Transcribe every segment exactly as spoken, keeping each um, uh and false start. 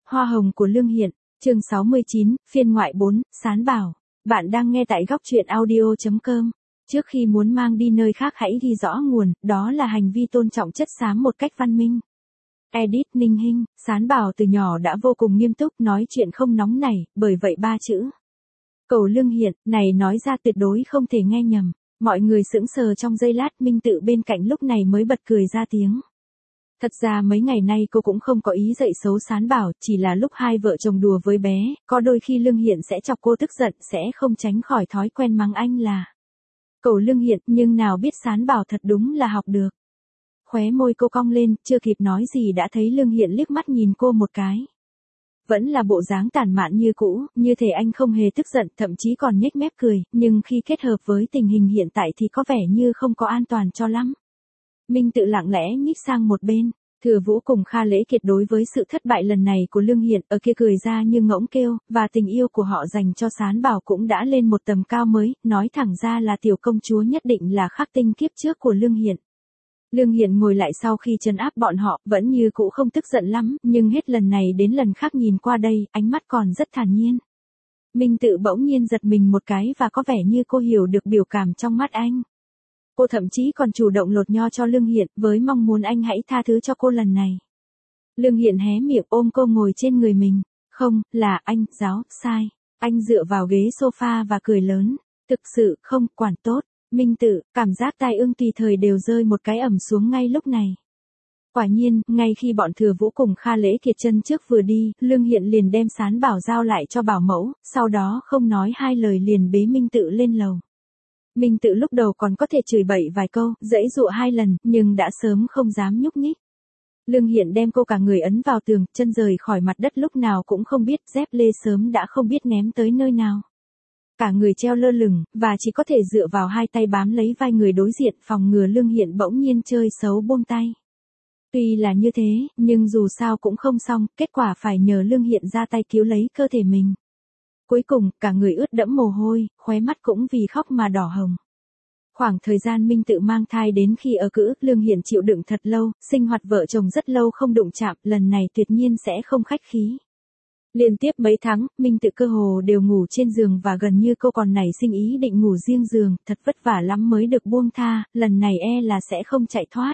Hoa hồng của Lương Hiện, chương sáu mươi chín, phiên ngoại bốn, Sán Bảo. Bạn đang nghe tại góc truyện audio chấm com. Trước khi muốn mang đi nơi khác hãy ghi rõ nguồn, đó là hành vi tôn trọng chất xám một cách văn minh. Edit Ninh Hinh, Sán Bảo từ nhỏ đã vô cùng nghiêm túc, nói chuyện không nóng nảy, bởi vậy ba chữ cầu Lương Hiện này nói ra tuyệt đối không thể nghe nhầm. Mọi người sững sờ trong giây lát, Minh Tự bên cạnh lúc này mới bật cười ra tiếng. Thật ra mấy ngày nay cô cũng không có ý dạy xấu Sán Bảo, chỉ là lúc hai vợ chồng đùa với bé, có đôi khi Lương Hiện sẽ chọc cô tức giận, sẽ không tránh khỏi thói quen mắng anh là cầu Lương Hiện, nhưng nào biết Sán Bảo thật đúng là học được. Khóe môi cô cong lên, chưa kịp nói gì đã thấy Lương Hiện liếc mắt nhìn cô một cái. Vẫn là bộ dáng tản mạn như cũ, như thể anh không hề tức giận, thậm chí còn nhếch mép cười, nhưng khi kết hợp với tình hình hiện tại thì có vẻ như không có an toàn cho lắm. Minh Tự lặng lẽ nhích sang một bên, Thừa Vũ cùng Kha Lễ Kiệt đối với sự thất bại lần này của Lương Hiện ở kia cười ra như ngỗng kêu, và tình yêu của họ dành cho Sán Bảo cũng đã lên một tầm cao mới, nói thẳng ra là tiểu công chúa nhất định là khắc tinh kiếp trước của Lương Hiện. Lương Hiện ngồi lại sau khi trấn áp bọn họ, vẫn như cũ không tức giận lắm, nhưng hết lần này đến lần khác nhìn qua đây, ánh mắt còn rất thản nhiên. Minh Tự bỗng nhiên giật mình một cái và có vẻ như cô hiểu được biểu cảm trong mắt anh. Cô thậm chí còn chủ động lột nho cho Lương Hiện, với mong muốn anh hãy tha thứ cho cô lần này. Lương Hiện hé miệng ôm cô ngồi trên người mình. Không, là anh, giáo, sai. Anh dựa vào ghế sofa và cười lớn. Thực sự, không, quản tốt. Minh Tự, cảm giác tai ương tùy thời đều rơi một cái ẩm xuống ngay lúc này. Quả nhiên, ngay khi bọn Thừa Vũ cùng Kha Lễ Kiệt chân trước vừa đi, Lương Hiện liền đem Sán Bảo giao lại cho bảo mẫu, sau đó không nói hai lời liền bế Minh Tự lên lầu. Minh Tự lúc đầu còn có thể chửi bậy vài câu, giãy giụa hai lần, nhưng đã sớm không dám nhúc nhích. Lương Hiện đem cô cả người ấn vào tường, chân rời khỏi mặt đất lúc nào cũng không biết, dép lê sớm đã không biết ném tới nơi nào. Cả người treo lơ lửng, và chỉ có thể dựa vào hai tay bám lấy vai người đối diện, phòng ngừa Lương Hiện bỗng nhiên chơi xấu buông tay. Tuy là như thế, nhưng dù sao cũng không xong, kết quả phải nhờ Lương Hiện ra tay cứu lấy cơ thể mình. Cuối cùng, cả người ướt đẫm mồ hôi, khóe mắt cũng vì khóc mà đỏ hồng. Khoảng thời gian Minh Tự mang thai đến khi ở cữ, Lương Hiện chịu đựng thật lâu, sinh hoạt vợ chồng rất lâu không đụng chạm, lần này tuyệt nhiên sẽ không khách khí. Liên tiếp mấy tháng, Minh Tự cơ hồ đều ngủ trên giường và gần như cô còn nảy sinh ý định ngủ riêng giường, thật vất vả lắm mới được buông tha, lần này e là sẽ không chạy thoát.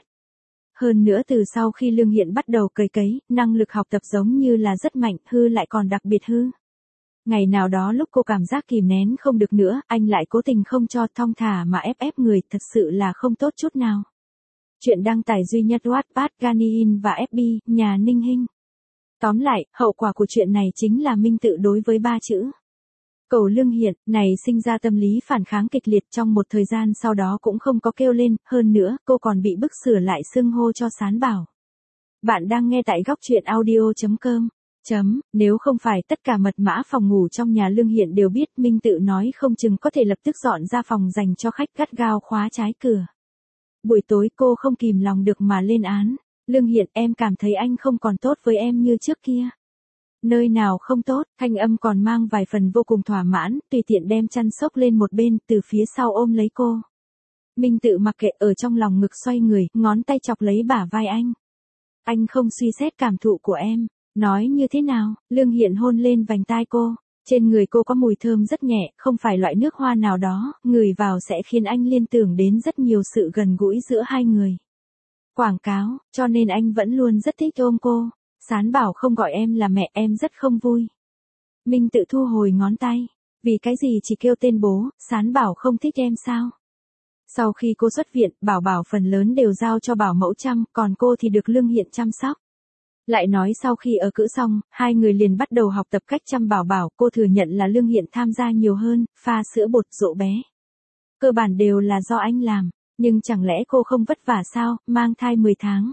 Hơn nữa từ sau khi Lương Hiện bắt đầu cày cấy, năng lực học tập giống như là rất mạnh, hư lại còn đặc biệt hư. Ngày nào đó lúc cô cảm giác kìm nén không được nữa, anh lại cố tình không cho, thong thả mà ép ép người, thật sự là không tốt chút nào. Chuyện đăng tải duy nhất Wattpad, Ganin và ép bê, nhà Ninh Hinh. Tóm lại, hậu quả của chuyện này chính là Minh Tự đối với ba chữ cầu Lương Hiện này sinh ra tâm lý phản kháng kịch liệt, trong một thời gian sau đó cũng không có kêu lên, hơn nữa, cô còn bị bức sửa lại xưng hô cho Sán Bảo. Bạn đang nghe tại góc truyện audio chấm com. Chấm, nếu không phải tất cả mật mã phòng ngủ trong nhà Lương Hiện đều biết, Minh Tự nói không chừng có thể lập tức dọn ra phòng dành cho khách, gắt gao khóa trái cửa. Buổi tối cô không kìm lòng được mà lên án. Lương Hiện, em cảm thấy anh không còn tốt với em như trước kia. Nơi nào không tốt, thanh âm còn mang vài phần vô cùng thỏa mãn, tùy tiện đem chăn xốc lên một bên, từ phía sau ôm lấy cô. Minh Tự mặc kệ, ở trong lòng ngực xoay người, ngón tay chọc lấy bả vai anh. Anh không suy xét cảm thụ của em. Nói như thế nào? Lương Hiện hôn lên vành tai cô. Trên người cô có mùi thơm rất nhẹ, không phải loại nước hoa nào đó, ngửi vào sẽ khiến anh liên tưởng đến rất nhiều sự gần gũi giữa hai người. Quảng cáo, cho nên anh vẫn luôn rất thích ôm cô. Sán Bảo không gọi em là mẹ, em rất không vui. Minh Tự thu hồi ngón tay. Vì cái gì chỉ kêu tên bố, Sán Bảo không thích em sao? Sau khi cô xuất viện, Bảo Bảo phần lớn đều giao cho bảo mẫu chăm, còn cô thì được Lương Hiện chăm sóc. Lại nói sau khi ở cữ xong, hai người liền bắt đầu học tập cách chăm Bảo Bảo, cô thừa nhận là Lương Hiện tham gia nhiều hơn, pha sữa bột dỗ bé. Cơ bản đều là do anh làm, nhưng chẳng lẽ cô không vất vả sao, mang thai mười tháng.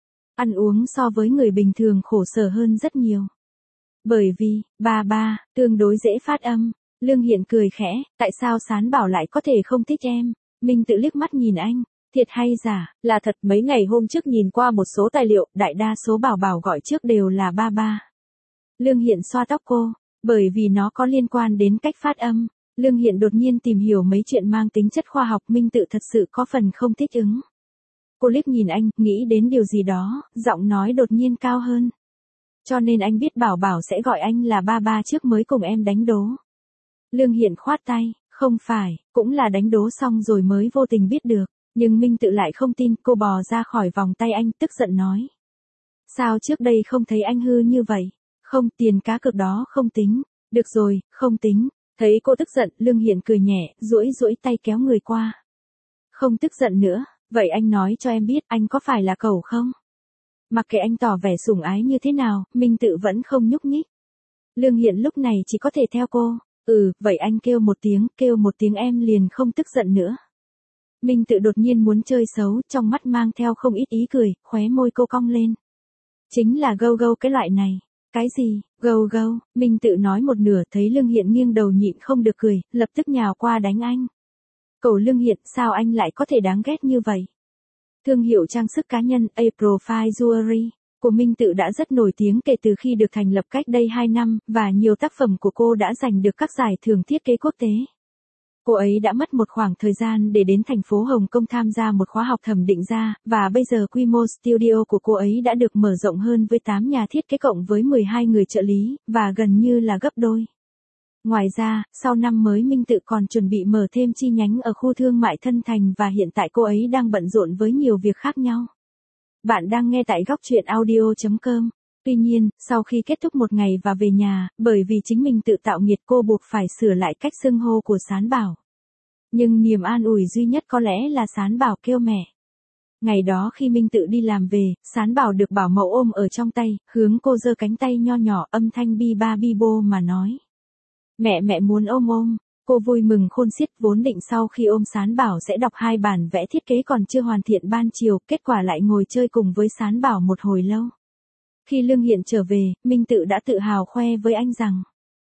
Ăn uống so với người bình thường khổ sở hơn rất nhiều. Bởi vì, ba ba, tương đối dễ phát âm. Lương Hiện cười khẽ, tại sao Sán Bảo lại có thể không thích em? Minh Tự liếc mắt nhìn anh. Thiệt hay giả, là thật, mấy ngày hôm trước nhìn qua một số tài liệu, đại đa số Bảo Bảo gọi trước đều là ba ba. Lương Hiện xoa tóc cô, bởi vì nó có liên quan đến cách phát âm. Lương Hiện đột nhiên tìm hiểu mấy chuyện mang tính chất khoa học, Minh Tự thật sự có phần không thích ứng. Cô liếc nhìn anh, nghĩ đến điều gì đó, giọng nói đột nhiên cao hơn. Cho nên anh biết Bảo Bảo sẽ gọi anh là ba ba trước mới cùng em đánh đố. Lương Hiện khoát tay, không phải, cũng là đánh đố xong rồi mới vô tình biết được. Nhưng Minh Tự lại không tin, cô bò ra khỏi vòng tay anh, tức giận nói. Sao trước đây không thấy anh hư như vậy? Không, tiền cá cược đó không tính. Được rồi, không tính. Thấy cô tức giận, Lương Hiện cười nhẹ, duỗi duỗi tay kéo người qua. Không tức giận nữa, vậy anh nói cho em biết anh có phải là cẩu không? Mặc kệ anh tỏ vẻ sủng ái như thế nào, Minh Tự vẫn không nhúc nhích. Lương Hiện lúc này chỉ có thể theo cô. Ừ, vậy anh kêu một tiếng, kêu một tiếng em liền không tức giận nữa. Minh Tự đột nhiên muốn chơi xấu, trong mắt mang theo không ít ý cười, khóe môi cô cong lên. Chính là gâu gâu cái loại này. Cái gì, gâu gâu, Minh Tự nói một nửa thấy Lương Hiện nghiêng đầu nhịn không được cười, lập tức nhào qua đánh anh. Cậu Lương Hiện, sao anh lại có thể đáng ghét như vậy? Thương hiệu trang sức cá nhân A Profile Jewelry của Minh Tự đã rất nổi tiếng kể từ khi được thành lập cách đây hai năm, và nhiều tác phẩm của cô đã giành được các giải thưởng thiết kế quốc tế. Cô ấy đã mất một khoảng thời gian để đến thành phố Hồng Kông tham gia một khóa học thẩm định ra, và bây giờ quy mô studio của cô ấy đã được mở rộng hơn với tám nhà thiết kế cộng với mười hai người trợ lý, và gần như là gấp đôi. Ngoài ra, sau năm mới Minh Tự còn chuẩn bị mở thêm chi nhánh ở khu thương mại Thân Thành và hiện tại cô ấy đang bận rộn với nhiều việc khác nhau. Bạn đang nghe tại góc truyện audio chấm com. Tuy nhiên, sau khi kết thúc một ngày và về nhà, bởi vì chính mình tự tạo nghiệt cô buộc phải sửa lại cách xưng hô của Sán Bảo. Nhưng niềm an ủi duy nhất có lẽ là Sán Bảo kêu mẹ. Ngày đó khi Minh Tự đi làm về, Sán Bảo được bảo mẫu ôm ở trong tay, hướng cô giơ cánh tay nho nhỏ âm thanh bi ba bi bô mà nói. Mẹ mẹ muốn ôm ôm. Cô vui mừng khôn xiết, vốn định sau khi ôm Sán Bảo sẽ đọc hai bản vẽ thiết kế còn chưa hoàn thiện ban chiều, kết quả lại ngồi chơi cùng với Sán Bảo một hồi lâu. Khi Lương Hiện trở về, Minh Tự đã tự hào khoe với anh rằng.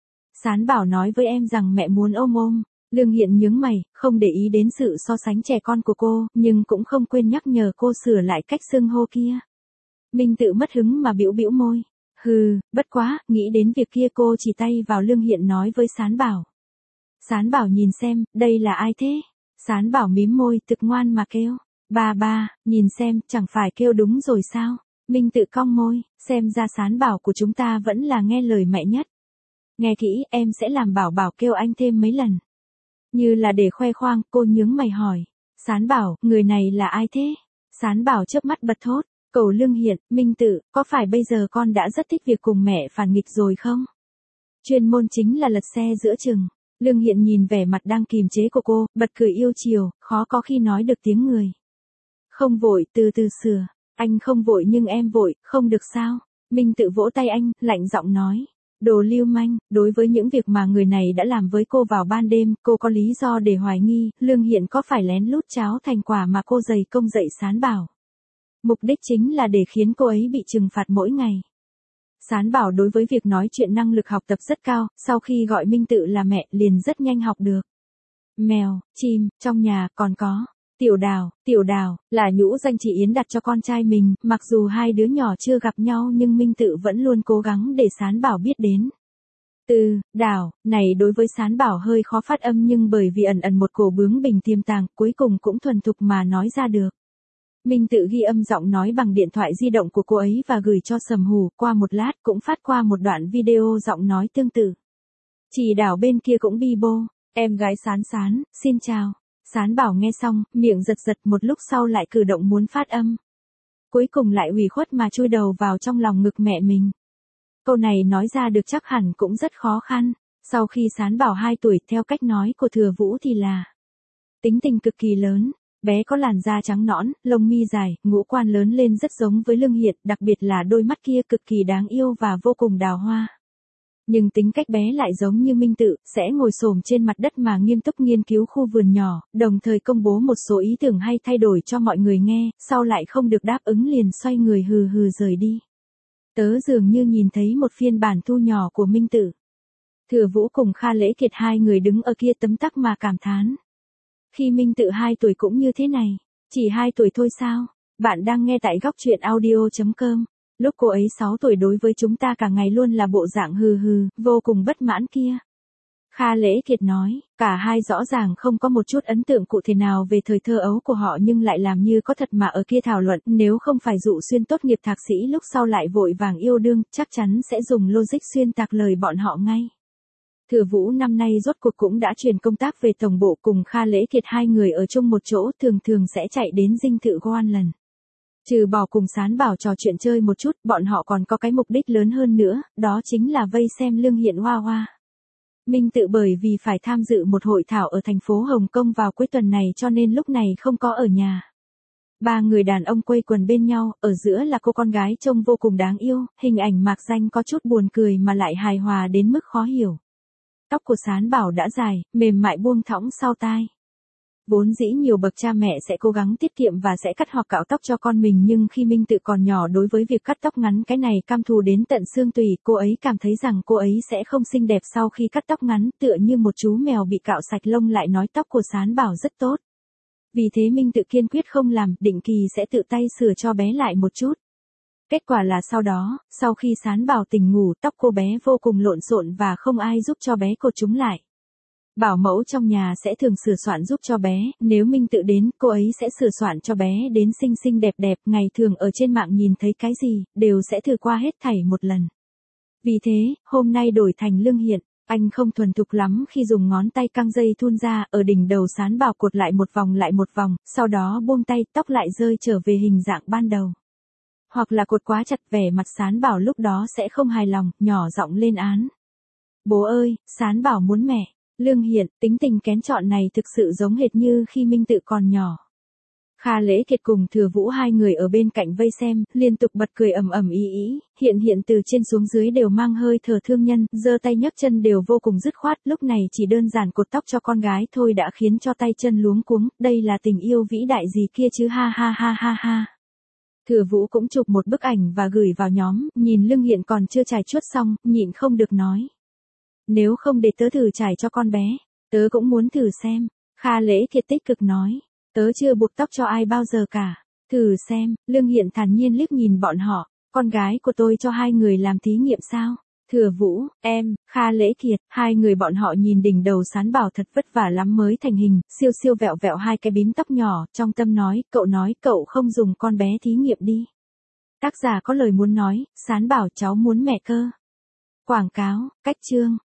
Sán Bảo nói với em rằng mẹ muốn ôm ôm. Lương Hiện nhướng mày, không để ý đến sự so sánh trẻ con của cô, nhưng cũng không quên nhắc nhở cô sửa lại cách xưng hô kia. Minh Tự mất hứng mà bĩu bĩu môi. Hừ, bất quá, nghĩ đến việc kia cô chỉ tay vào Lương Hiện nói với Sán Bảo. Sán Bảo nhìn xem, đây là ai thế? Sán Bảo mím môi, thực ngoan mà kêu. Ba ba, nhìn xem, chẳng phải kêu đúng rồi sao? Minh Tự cong môi, xem ra Sán Bảo của chúng ta vẫn là nghe lời mẹ nhất. Nghe kỹ, em sẽ làm Bảo Bảo kêu anh thêm mấy lần. Như là để khoe khoang, cô nhướng mày hỏi. Sán Bảo, người này là ai thế? Sán Bảo chớp mắt bật thốt. Cậu Lương Hiện, Minh Tự, có phải bây giờ con đã rất thích việc cùng mẹ phản nghịch rồi không? Chuyên môn chính là lật xe giữa chừng. Lương Hiện nhìn vẻ mặt đang kìm chế của cô, bật cười yêu chiều, khó có khi nói được tiếng người. Không vội, từ từ sửa. Anh không vội nhưng em vội, không được sao? Minh Tự vỗ tay anh, lạnh giọng nói. Đồ lưu manh, đối với những việc mà người này đã làm với cô vào ban đêm, cô có lý do để hoài nghi, Lương Hiện có phải lén lút cháo thành quả mà cô dày công dạy Sán Bảo. Mục đích chính là để khiến cô ấy bị trừng phạt mỗi ngày. Sán Bảo đối với việc nói chuyện năng lực học tập rất cao, sau khi gọi Minh Tự là mẹ liền rất nhanh học được. Mèo, chim, trong nhà còn có. Tiểu Đào, Tiểu Đào, là nhũ danh chị Yến đặt cho con trai mình, mặc dù hai đứa nhỏ chưa gặp nhau nhưng Minh Tự vẫn luôn cố gắng để Sán Bảo biết đến. Từ, Đào, này đối với Sán Bảo hơi khó phát âm nhưng bởi vì ẩn ẩn một cổ bướng bỉnh tiềm tàng, cuối cùng cũng thuần thục mà nói ra được. Minh Tự ghi âm giọng nói bằng điện thoại di động của cô ấy và gửi cho Sầm Hù, qua một lát cũng phát qua một đoạn video giọng nói tương tự. Chị Đào bên kia cũng bi bô, em gái Sán Sán, xin chào. Sán Bảo nghe xong, miệng giật giật một lúc sau lại cử động muốn phát âm. Cuối cùng lại ủy khuất mà chui đầu vào trong lòng ngực mẹ mình. Câu này nói ra được chắc hẳn cũng rất khó khăn. Sau khi Sán Bảo hai tuổi theo cách nói của Thừa Vũ thì là tính tình cực kỳ lớn. Bé có làn da trắng nõn, lông mi dài, ngũ quan lớn lên rất giống với Lương Hiện, đặc biệt là đôi mắt kia cực kỳ đáng yêu và vô cùng đào hoa. Nhưng tính cách bé lại giống như Minh Tự, sẽ ngồi xổm trên mặt đất mà nghiêm túc nghiên cứu khu vườn nhỏ, đồng thời công bố một số ý tưởng hay thay đổi cho mọi người nghe, sau lại không được đáp ứng liền xoay người hừ hừ rời đi. Tớ dường như nhìn thấy một phiên bản thu nhỏ của Minh Tự. Thừa Vũ cùng Kha Lễ Kiệt hai người đứng ở kia tấm tắc mà cảm thán. Khi Minh Tự hai tuổi cũng như thế này, chỉ hai tuổi thôi sao? Bạn đang nghe tại góc truyện audio chấm com. Lúc cô ấy sáu tuổi đối với chúng ta cả ngày luôn là bộ dạng hừ hừ, vô cùng bất mãn kia. Kha Lễ Kiệt nói, cả hai rõ ràng không có một chút ấn tượng cụ thể nào về thời thơ ấu của họ nhưng lại làm như có thật mà ở kia thảo luận, nếu không phải Dụ Xuyên tốt nghiệp thạc sĩ lúc sau lại vội vàng yêu đương, chắc chắn sẽ dùng logic xuyên tạc lời bọn họ ngay. Thừa Vũ năm nay rốt cuộc cũng đã chuyển công tác về tổng bộ, cùng Kha Lễ Kiệt hai người ở chung một chỗ, thường thường sẽ chạy đến dinh thự Goan lần. Trừ bỏ cùng Sán Bảo trò chuyện chơi một chút, bọn họ còn có cái mục đích lớn hơn nữa, đó chính là vây xem Lương Hiện Hoa Hoa. Minh Tự bởi vì phải tham dự một hội thảo ở thành phố Hồng Kông vào cuối tuần này cho nên lúc này không có ở nhà. Ba người đàn ông quây quần bên nhau, ở giữa là cô con gái trông vô cùng đáng yêu, hình ảnh mạc danh có chút buồn cười mà lại hài hòa đến mức khó hiểu. Tóc của Sán Bảo đã dài, mềm mại buông thõng sau tai. Vốn dĩ nhiều bậc cha mẹ sẽ cố gắng tiết kiệm và sẽ cắt hoặc cạo tóc cho con mình, nhưng khi Minh Tự còn nhỏ đối với việc cắt tóc ngắn cái này cam thù đến tận xương tủy, cô ấy cảm thấy rằng cô ấy sẽ không xinh đẹp sau khi cắt tóc ngắn, tựa như một chú mèo bị cạo sạch lông lại nói tóc của Sán Bảo rất tốt. Vì thế Minh Tự kiên quyết không làm, định kỳ sẽ tự tay sửa cho bé lại một chút. Kết quả là sau đó, sau khi Sán Bảo tỉnh ngủ, tóc cô bé vô cùng lộn xộn và không ai giúp cho bé cột chúng lại. Bảo mẫu trong nhà sẽ thường sửa soạn giúp cho bé, nếu Minh Tự đến, cô ấy sẽ sửa soạn cho bé đến xinh xinh đẹp đẹp, ngày thường ở trên mạng nhìn thấy cái gì, đều sẽ thử qua hết thảy một lần. Vì thế, hôm nay đổi thành Lương Hiện, anh không thuần thục lắm khi dùng ngón tay căng dây thun ra, ở đỉnh đầu Sán Bảo cột lại một vòng lại một vòng, sau đó buông tay, tóc lại rơi trở về hình dạng ban đầu. Hoặc là cột quá chặt, vẻ mặt Sán Bảo lúc đó sẽ không hài lòng, nhỏ giọng lên án. Bố ơi, Sán Bảo muốn mẹ. Lương Hiện, tính tình kén chọn này thực sự giống hệt như khi Minh Tự còn nhỏ. Kha Lễ Kiệt cùng Thừa Vũ hai người ở bên cạnh vây xem, liên tục bật cười ầm ầm ý ý, Hiện Hiện từ trên xuống dưới đều mang hơi thở thương nhân, giơ tay nhấc chân đều vô cùng dứt khoát, lúc này chỉ đơn giản cột tóc cho con gái thôi đã khiến cho tay chân luống cuống, đây là tình yêu vĩ đại gì kia chứ, ha ha ha ha ha. Thừa Vũ cũng chụp một bức ảnh và gửi vào nhóm, nhìn Lương Hiện còn chưa chải chuốt xong, nhịn không được nói. Nếu không để tớ thử chải cho con bé, tớ cũng muốn thử xem. Kha Lễ Kiệt tích cực nói, tớ chưa buộc tóc cho ai bao giờ cả. Thử xem, Lương Hiện thản nhiên liếc nhìn bọn họ, con gái của tôi cho hai người làm thí nghiệm sao? Thừa Vũ, em, Kha Lễ Kiệt, hai người bọn họ nhìn đỉnh đầu Sán Bảo thật vất vả lắm mới thành hình, siêu siêu vẹo vẹo hai cái bím tóc nhỏ, trong tâm nói, cậu nói cậu không dùng con bé thí nghiệm đi. Tác giả có lời muốn nói, Sán Bảo cháu muốn mẹ cơ. Quảng cáo, cách chương.